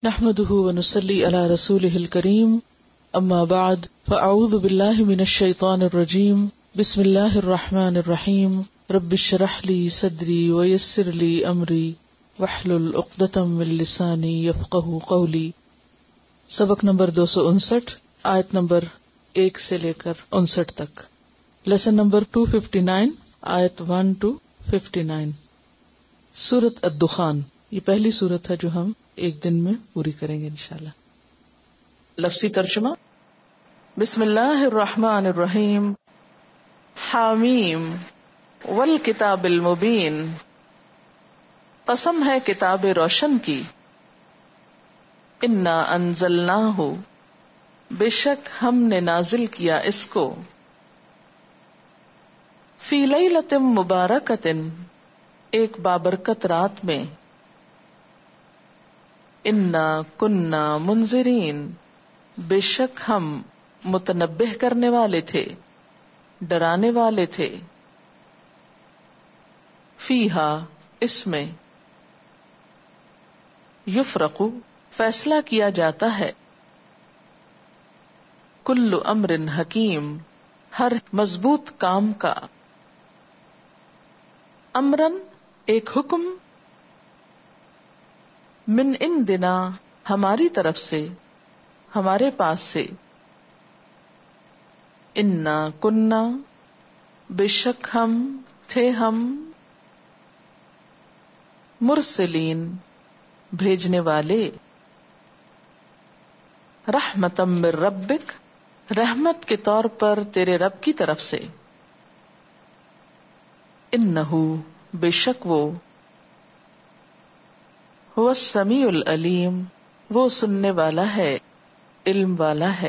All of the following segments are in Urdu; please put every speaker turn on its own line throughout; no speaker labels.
نحمده ونصلي على رسوله الكريم اما بعد فاعوذ بالله من الشيطان الرجيم بسم الله الرحمن الرحيم رب اشرح لي صدري ويسر لي امري واحلل عقدة من لساني يفقهوا قولي. سبق نمبر 259 آیت نمبر 1 سے لے کر 59 تک. لیسن نمبر 259 آیت 1 to 59. سورۃ الدخان یہ پہلی سورت ہے جو ہم ایک دن میں پوری کریں گے انشاءاللہ. لفظی ترجمہ: بسم اللہ الرحمن الرحیم. حامیم والکتاب المبین، قسم ہے کتاب روشن کی. انا انزلناہ، بے شک ہم نے نازل کیا اس کو. فی لیلۃ مبارکۃ، ایک بابرکت رات میں. انا کننا منذرین، بے شک ہم متنبہ کرنے والے تھے، ڈرانے والے تھے. فیہا، اس میں. یفرق، فیصلہ کیا جاتا ہے. کل امر حکیم، ہر مضبوط کام کا. امرن، ایک حکم. من عندنا، ہماری طرف سے، ہمارے پاس سے. انا کننا، بے شک ہم تھے ہم. مرسلین، بھیجنے والے. رحمتا من ربک، رحمت کے طور پر تیرے رب کی طرف سے. انہو، بے شک وہ. هو السمیع العلیم، وہ سننے والا ہے، علم والا ہے.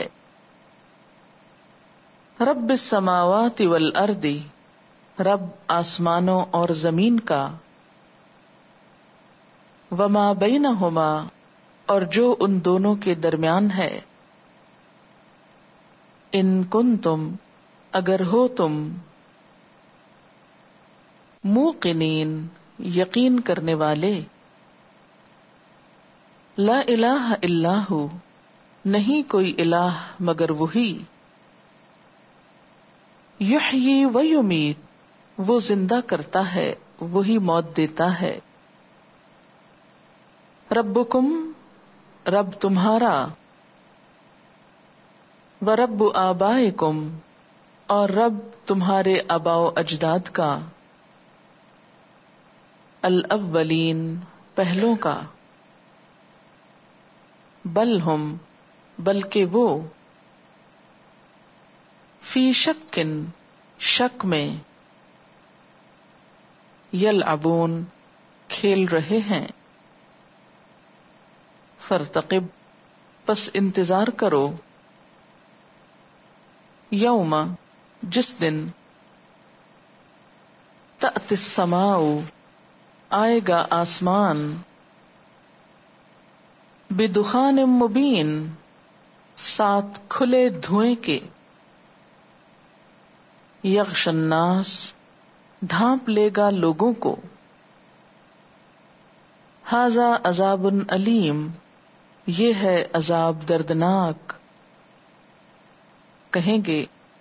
رب السماوات والارض، رب آسمانوں اور زمین کا. وما بینہما، اور جو ان دونوں کے درمیان ہے. ان کنتم، اگر ہو تم. موقنین، یقین کرنے والے. لا الہ الا ہو، نہیں کوئی الہ مگر وہی. یحیی و یمیت، وہ زندہ کرتا ہے، وہی موت دیتا ہے. ربکم، رب تمہارا. و رب آبائکم، اور رب تمہارے آباء و اجداد کا. الاولین، پہلوں کا. بل ہم، بلکہ وہ. فی شکن، شک میں. یلعبون، کھیل رہے ہیں. فارتقب، پس انتظار کرو. یوم، جس دن. تأتی السماء، آئے گا آسمان. بدخان مبین، ساتھ کھلے دھوئیں کے. یغشی الناس، ڈھانپ لے گا لوگوں کو. ھذا عذاب علیم، یہ ہے عذاب دردناک. کہیں گے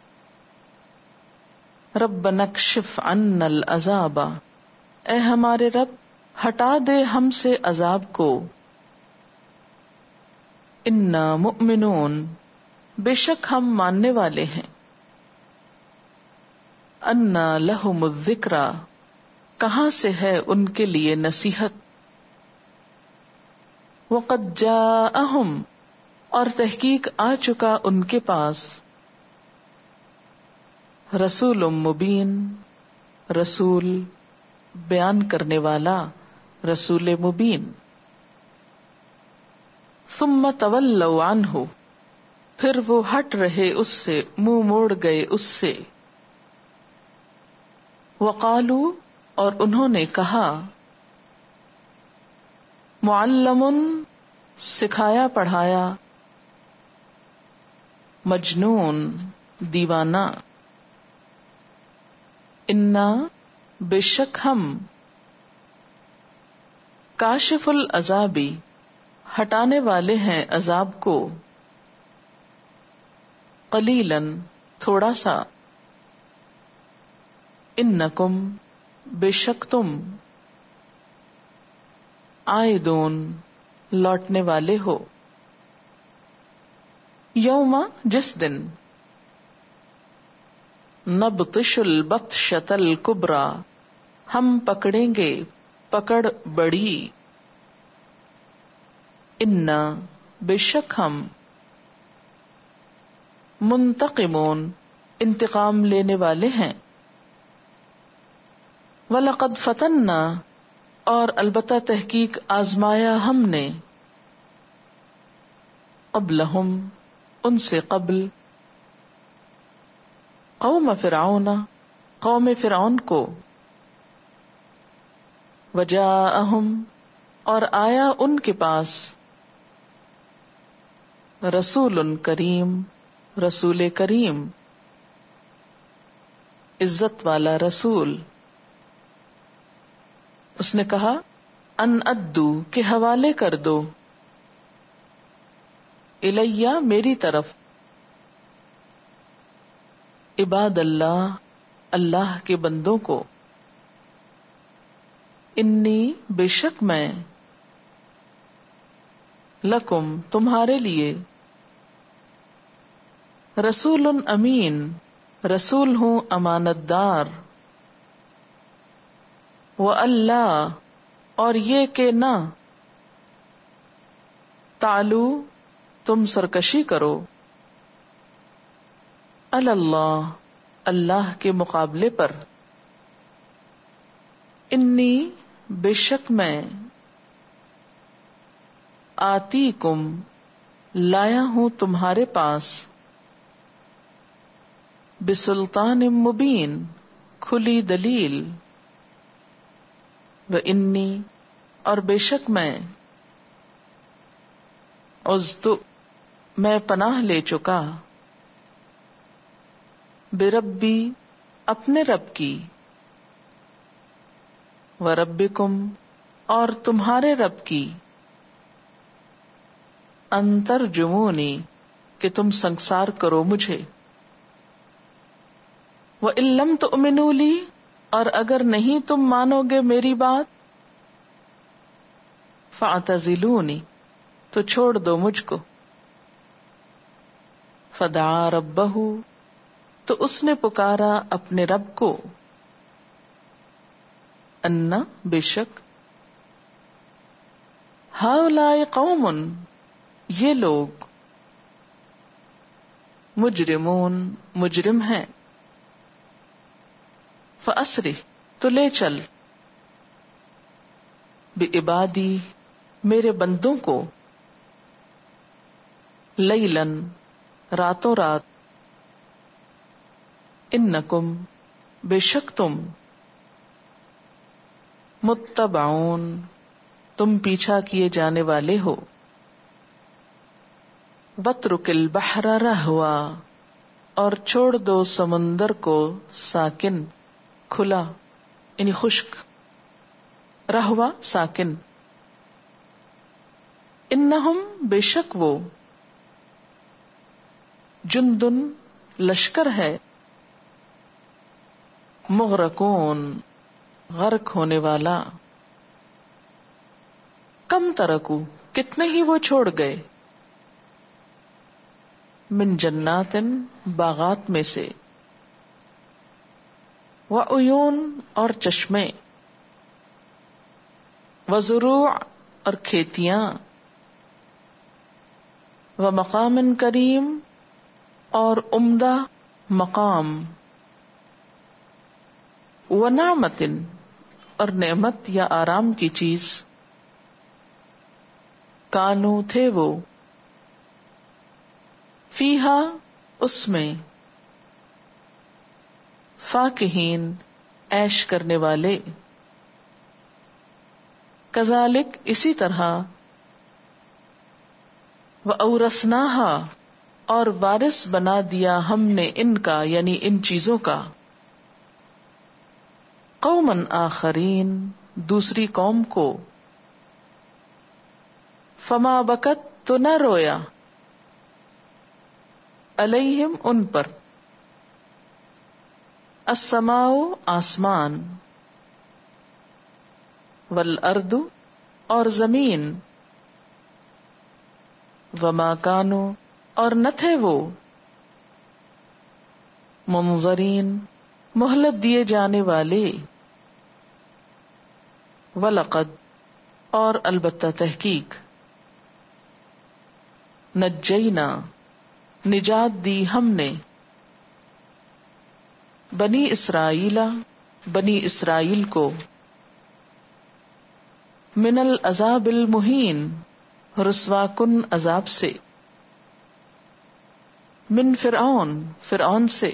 ربنا اکشف عنا العذاب، اے ہمارے رب ہٹا دے ہم سے عذاب کو. انا مؤمنون، بے شک ہم ماننے والے ہیں. انا لہم الذکریٰ، کہاں سے ہے ان کے لیے نصیحت. وقد جاءہم، اور تحقیق آ چکا ان کے پاس. رسول مبین، رسول بیان کرنے والا، رسول مبین. ثم تولوا عنہ، پھر وہ ہٹ رہے اس سے، منہ موڑ گئے اس سے. وقالوا، اور انہوں نے کہا. معلم، سکھایا پڑھایا. مجنون، دیوانہ. انا، بے شک ہم. کاشف العذاب، ہٹانے والے ہیں عذاب کو، قلیلاً تھوڑا سا، انکم بے شک تم، عائدون لوٹنے والے ہو، یوم جس دن، نبطش البطشۃ الکبریٰ ہم پکڑیں گے پکڑ بڑی، انا بے شک ہم، منتقمون انتقام لینے والے ہیں، وَلَقَدْ فَتَنَّا اور البتہ تحقیق آزمایا ہم نے، قبلہم ان سے قبل، قوم فرعون قوم فرعون کو، وجاءہم اور آیا ان کے پاس، رسول کریم رسول کریم، عزت والا رسول، اس نے کہا ان ادو کے حوالے کر دو، الیہ میری طرف، عباد اللہ اللہ کے بندوں کو، انی بے شک میں، لکم تمہارے لیے، رسول امین رسول ہوں امانت دار، وَأَلَّا اور یہ کہ نہ، تعلو تم سرکشی کرو، علی اللہ اللہ کے مقابلے پر، انی بے شک میں، آتیکم لایا ہوں تمہارے پاس، بسلطان مبین کھلی دلیل، وانی اور بے شک میں، عزت میں پناہ لے چکا، بربی اپنے رب کی، وربکم اور تمہارے رب کی، ان ترجمونی کہ تم سنگسار کرو مجھے، وَإِن لَّمْ تُؤْمِنُوا لِي اور اگر نہیں تم مانو گے میری بات، فَاعْتَزِلُونِ تو چھوڑ دو مجھ کو، فَدَعَا رَبَّهُ تو اس نے پکارا اپنے رب کو، اَنَّ بے شک، هَؤُلَاءِ قَوْمٌ یہ لوگ، مجرمون مجرم ہیں، فَأَسْرِ تو لے چل، بِعِبَادِی میرے بندوں کو، لیلاً راتوں رات، انکم بے شک تم، متبعون تم پیچھا کیے جانے والے ہو، وَاتْرُكِ الْبَحْرَ رَهْوًا اور چھوڑ دو سمندر کو ساکن کھلا یعنی خشک، رہوا ساکن، انہم بے شک وہ، جندن لشکر ہے، مغرقون غرق ہونے والا، کم ترکو کتنے ہی وہ چھوڑ گئے، من جنات باغات میں سے، وعیون اور چشمے، وزروع اور کھیتیاں، ومقام کریم اور عمدہ مقام، ونعمت اور نعمت یا آرام کی چیز، کانو تھے وہ، فیہا اس میں، فاکہین عیش کرنے والے، کذالک اسی طرح، وَأَوْرَثْنَاهَا اور وارث بنا دیا ہم نے ان کا یعنی ان چیزوں کا، قوماً آخرین دوسری قوم کو، فما بکت تو نہ رویا، علیہم ان پر، السماء آسمان، والارض اور زمین، وما کانوا اور نہ تھے وہ، منظرین مہلت دیے جانے والے، وَلَقَدْ اور البتہ تحقیق، نجینا نجات دی ہم نے، بنی اسرائیل بنی اسرائیل کو، من العذاب المہین رسوا کن عذاب سے، من فرعون فرعون سے،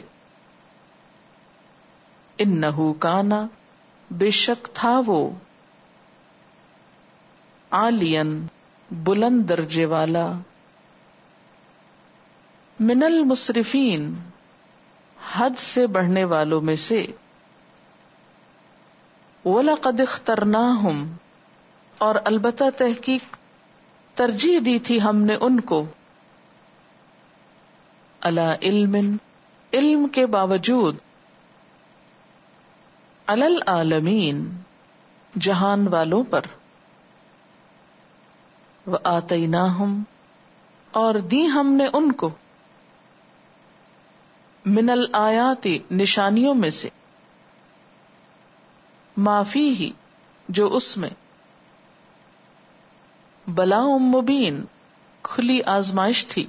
انہ کانا بے شک تھا وہ، عالین بلند درجے والا، من المسرفین حد سے بڑھنے والوں میں سے، وَلَقَدْ اخْتَرْنَاهُمْ اور البتہ تحقیق ترجیح دی تھی ہم نے ان کو، علی علم علم کے باوجود، علی العالمین جہان والوں پر، وآتیناہم اور دی ہم نے ان کو، من الآیات نشانیوں میں سے، ما فیہ جو اس میں، بلاء مبین کھلی آزمائش تھی،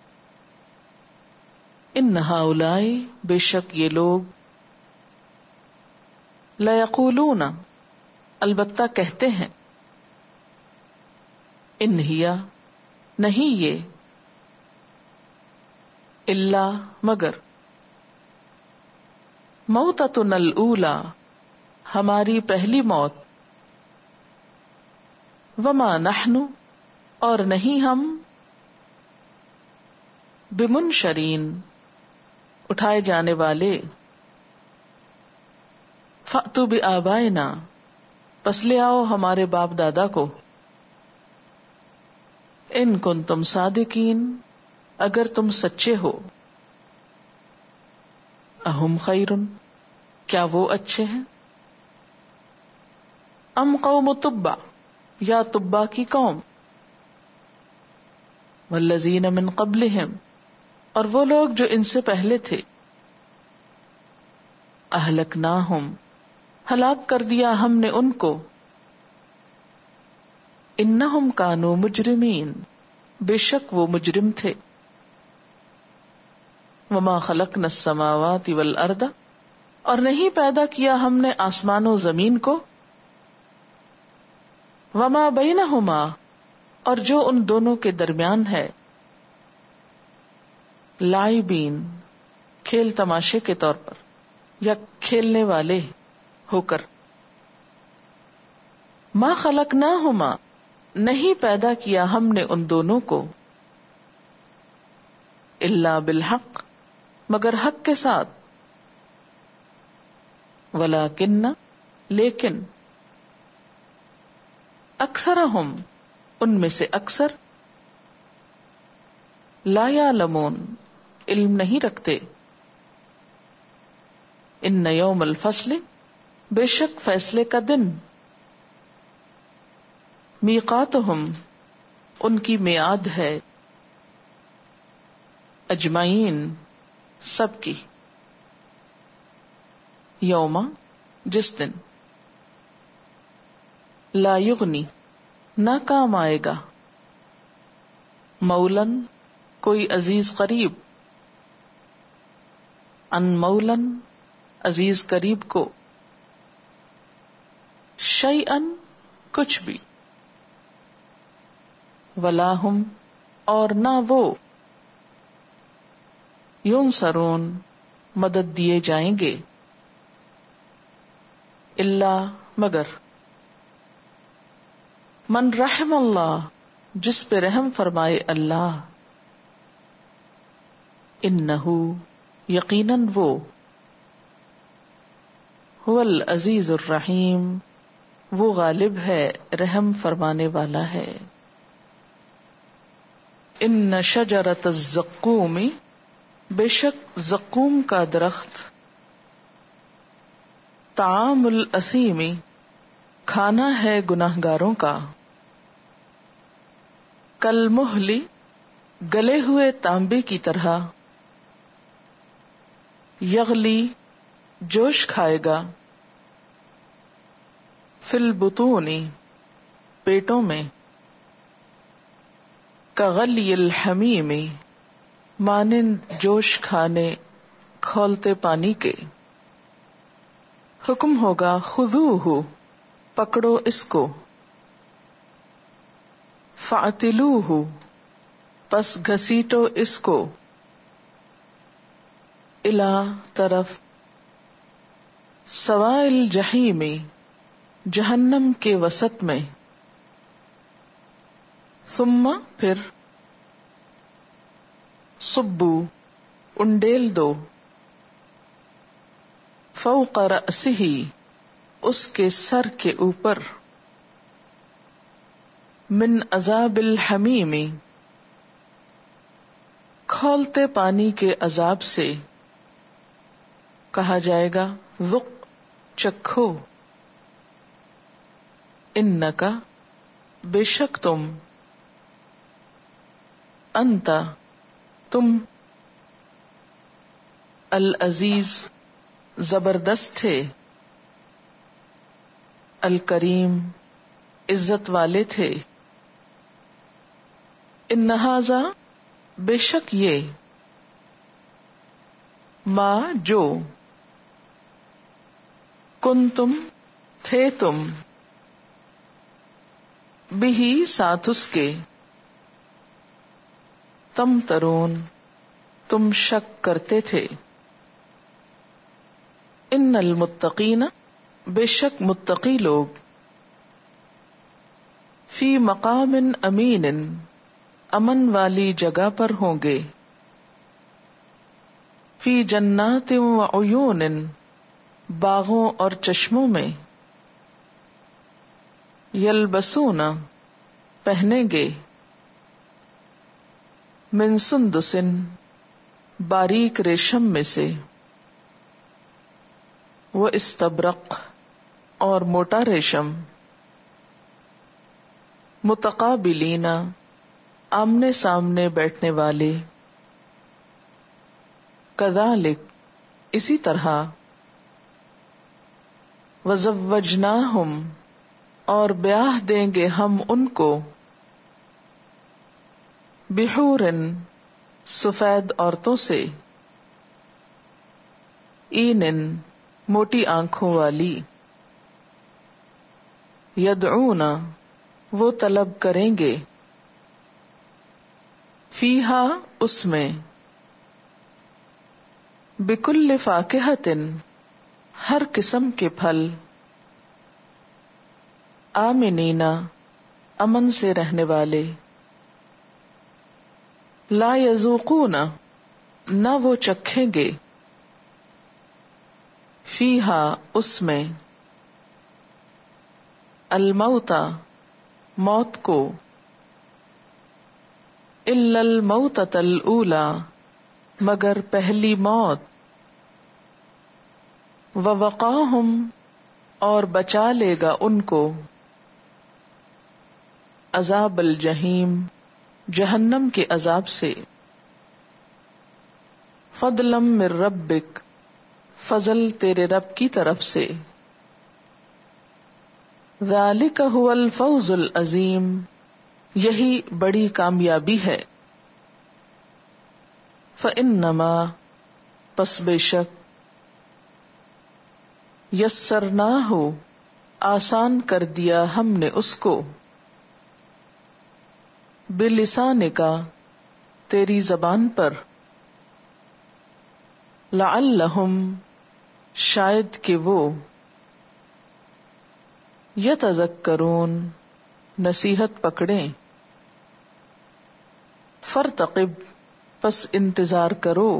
ان ہؤلاء بے شک یہ لوگ، لیقولون البتہ کہتے ہیں، ان ہی نہیں یہ، الا مگر، موتتنا الاولی ہماری پہلی موت، وما نحن اور نہیں ہم، بمنشرین اٹھائے جانے والے، فأتوا بآبائنا پس لے آؤ ہمارے باپ دادا کو، ان کنتم صادقین اگر تم سچے ہو، اہم خیر کیا وہ اچھے ہیں، ام قوم تبع یا تبع کی قوم، والذین من قبلہم اور وہ لوگ جو ان سے پہلے تھے، اہلکناہم ہلاک کر دیا ہم نے ان کو، انہم کانوا مجرمین بے شک وہ مجرم تھے، وما خلقنا السماوات والارض اور نہیں پیدا کیا ہم نے آسمان و زمین کو، وما بینہما اور جو ان دونوں کے درمیان ہے، لاعبین کھیل تماشے کے طور پر یا کھیلنے والے ہو کر، ما خلقناہما نہیں پیدا کیا ہم نے ان دونوں کو، الا بالحق مگر حق کے ساتھ، ولیکن لیکن، اکثرہم ان میں سے اکثر، لا یعلمون علم نہیں رکھتے، ان یوم الفصل بے شک فیصلے کا دن، میقاتہم ان کی میعاد ہے، اجمعین سب کی، یوم جس دن، لا یغنی نہ کام آئے گا، مولن کوئی عزیز قریب، ان مولن عزیز قریب کو، شیئن کچھ بھی، ولا ہم اور نہ وہ، ینصرون مدد دیے جائیں گے، الا مگر، من رحم اللہ جس پہ رحم فرمائے اللہ، انہو یقیناً وہ، هو العزیز الرحیم وہ غالب ہے رحم فرمانے والا ہے۔ ان شجرۃ الزقوم، بے شک زقوم کا درخت، طعام الاثیم، کھانا ہے گناہگاروں کا، کالمہل، گلے ہوئے تانبے کی طرح، یغلی، جوش کھائے گا، فی البطون، پیٹوں میں، کغلی الحمیم، مانند جوش کھانے کھولتے پانی کے۔ حکم ہوگا خذوہ، پکڑو اس کو، فاعتلوہ، پس گھسیٹو اس کو، الی، طرف، سواء الجحیم، جہنم کے وسط میں، ثم، پھر، صبو، انڈیل دو، فوق رأسہ، اس کے سر کے اوپر، من عذاب الحمیم، کھولتے پانی کے عذاب سے، کہا جائے گا ذق، چکھو، انکا، بے شک تم، انت، تم، العزیز، زبردست تھے، الکریم، عزت والے تھے، ان ھذا، بے شک یہ، ما، جو، کنتم، تھے تم، بہ، ساتھ اس کے، تمترون، تم شک کرتے تھے، ان المتقین، بے شک متقی لوگ، فی مقام امین، امن والی جگہ پر ہوں گے، فی جنات و عیون، باغوں اور چشموں میں، یلبسون، پہنیں گے، من سندس، باریک ریشم میں سے، وہ استبرق، اور موٹا ریشم، متقابلین، آمنے سامنے بیٹھنے والے، کذالک، اسی طرح، وزوجناہم، اور بیاہ دیں گے ہم ان کو، بحور، سفید عورتوں سے، عین، موٹی آنکھوں والی، یدعون، وہ طلب کریں گے، فیہا، اس میں، بکل فاکہۃ، ہر قسم کے پھل، آمنین، امن سے رہنے والے، لا یذوقون، نہ وہ چکھیں گے، فیہا، اس میں، الموت، موت کو، الا الموتۃ الاولی، مگر پہلی موت، ووقاہم، اور بچا لے گا ان کو، عذاب الجحیم، جہنم کے عذاب سے، فضلا من ربک، فضل تیرے رب کی طرف سے، ذالک ھو الفوز العظیم، یہی بڑی کامیابی ہے، فإنما، پس بے شک، یسرناہ، آسان کر دیا ہم نے اس کو، بلسانک، تیری زبان پر، لعلہم، شاید کہ وہ، یتذکرون، نصیحت پکڑیں، فرتقب، پس انتظار کرو،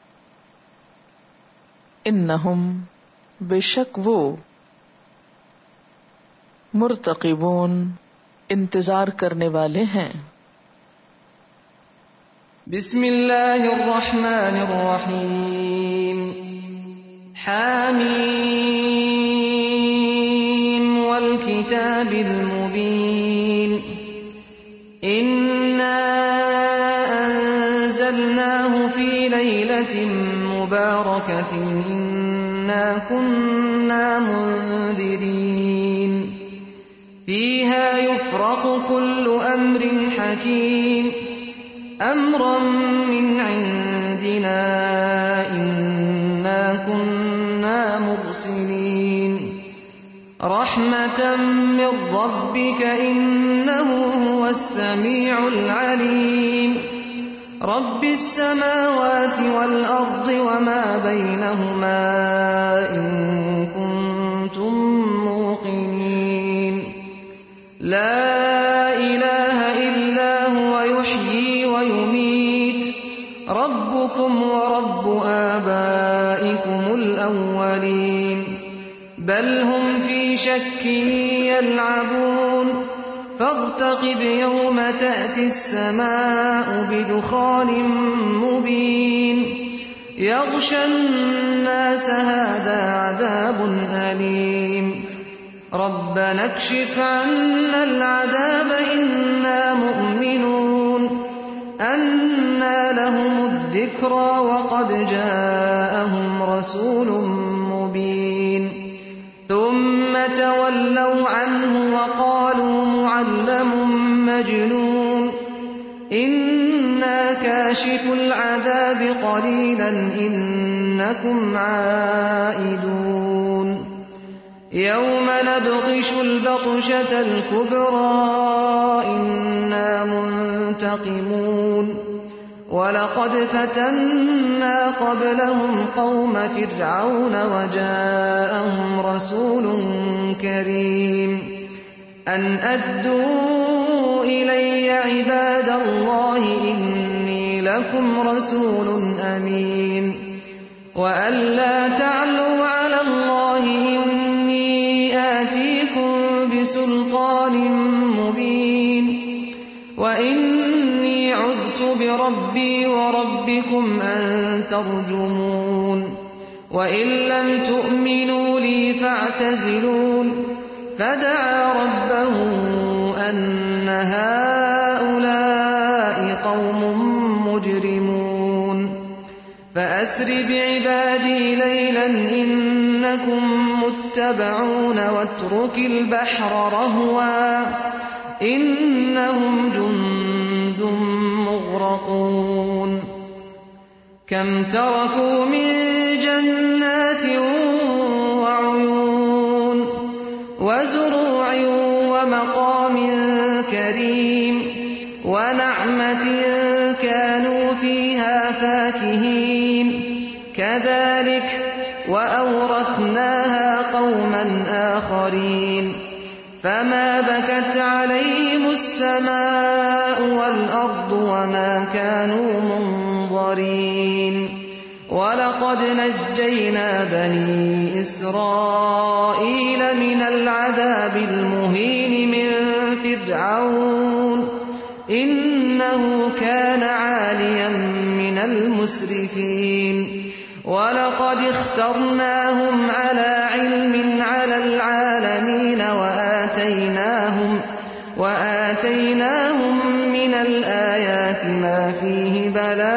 انہم، بے شک وہ، مرتقبون، انتظار کرنے والے ہیں،
بسم الله الرحمن الرحيم حميم والكتاب المبين إنا أنزلناه في ليلة مباركة إنا كنا منذرين فيها يفرق كل أمر حكيم أمرا من عندنا إنا كنا مرسلين رحمة من ربك إنه هو السميع العليم رب السماوات والأرض وما بينهما إن كنتم موقنين لا إله إلا هو يحيي ويميت ربكم ورب آبائكم الأولين بل هم في شك يلعبون فارتقب يوم تأتي السماء بدخان مبين يغشى الناس هذا عذاب أليم ربنا اكشف عنا العذاب إنا مؤمنون أنى لهم الذكرى وقد جاءهم رسول مبين ثم تولوا عنه وقالوا معلم مجنون إنا كاشف العذاب قليلا إنكم عائدون يوم نبطش البطشة الكبرى إنا منتقمون ولقد فتنا قبلهم قوم فرعون وجاءهم رسول كريم أن أدوا إلي عباد الله إني لكم رسول أمين وأن لا تعلوا على الله إني آتيكم بسلطان مبين وإني عذت بربي وربكم أن ترجمون وإن لم تؤمنوا لي فاعتزلون فدعا ربه أن هؤلاء قوم مجرمون فأسر بعبادي ليلا إنكم متبعون واترك البحر رهوا إنهم جند مغرقون كم تركوا من جنات وعيون وزروع ومقام كريم ونعمة كانوا فيها فاكهين كذلك وأورثناها قوما آخرين فما بكت عليهم السماء والأرض وما كانوا منظرين ولقد نجينا بني إسرائيل من العذاب المهين من فرعون إنه كان عاليا من المسرفين ولقد اخترناهم على علم على العالمين وآتيناهم من الآيات ما فيه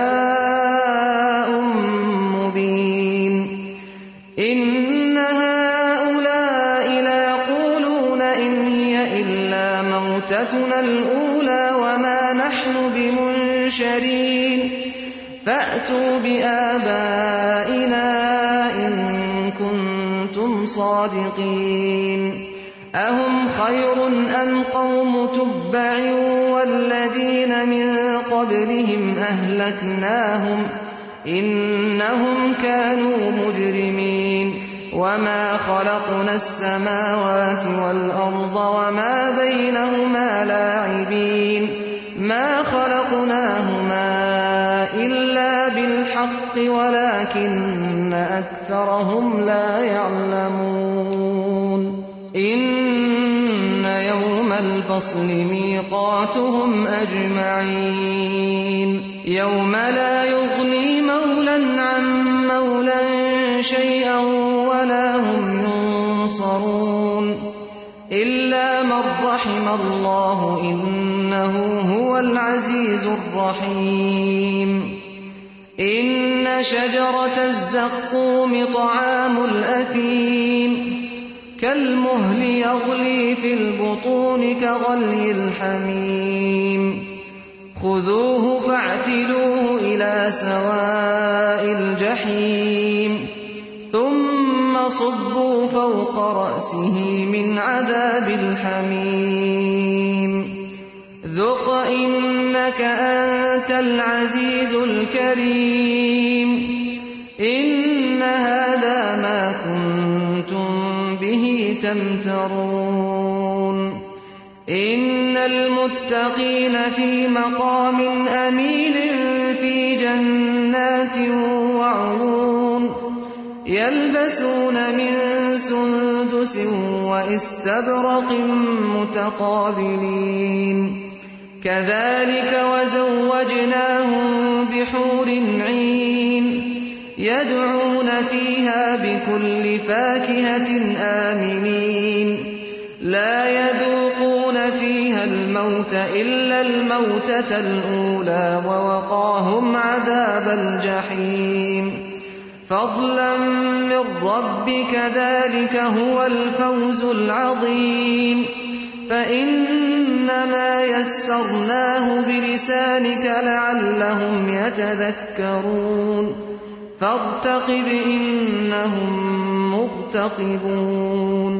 بلاء مبين إن هؤلاء ليقولون إن هي إلا موتتنا الأولى وما نحن بمنشرين فأتوا بآبائنا إن كنتم صادقين أهم خير أم قوم تبع والذين من قبلهم أهلكناهم إنهم كانوا مجرمين وما خلقنا السماوات والأرض وما بينهما لاعبين ما خلقناهما إلا بالحق ولكن أكثرهم لا يعلمون إن يوم الفصل الفصل ميقاتهم أجمعين يوم لا يغني مولا عن مولا شيئا ولا هم ينصرون إلا من رحم الله إنه هو العزيز الرحيم إن شجرة الزقوم طعام الأثيم كالمهل يغلي في البطون كغلي الحميم خذوه فاعتلوه إلى سواء الجحيم ثم صبوا فوق رأسه من عذاب الحميم ذق إنك أنت العزيز الكريم إن هذا ما كنتم به تمترون إن المتقين في مقام أمين في جنات وعيون يلبسون من سندس واستبرق متقابلين كذلك وزوجناهم بحور عين يدعون فيها بكل فاكهة آمنين لا يذوقون فيها الموت إلا الموتة الأولى ووقاهم عذاب الجحيم فضلا من ربك ذلك هو الفوز العظيم فإنما يسرناه بلسانك لعلهم يتذكرون فارتقب إنهم مرتقبون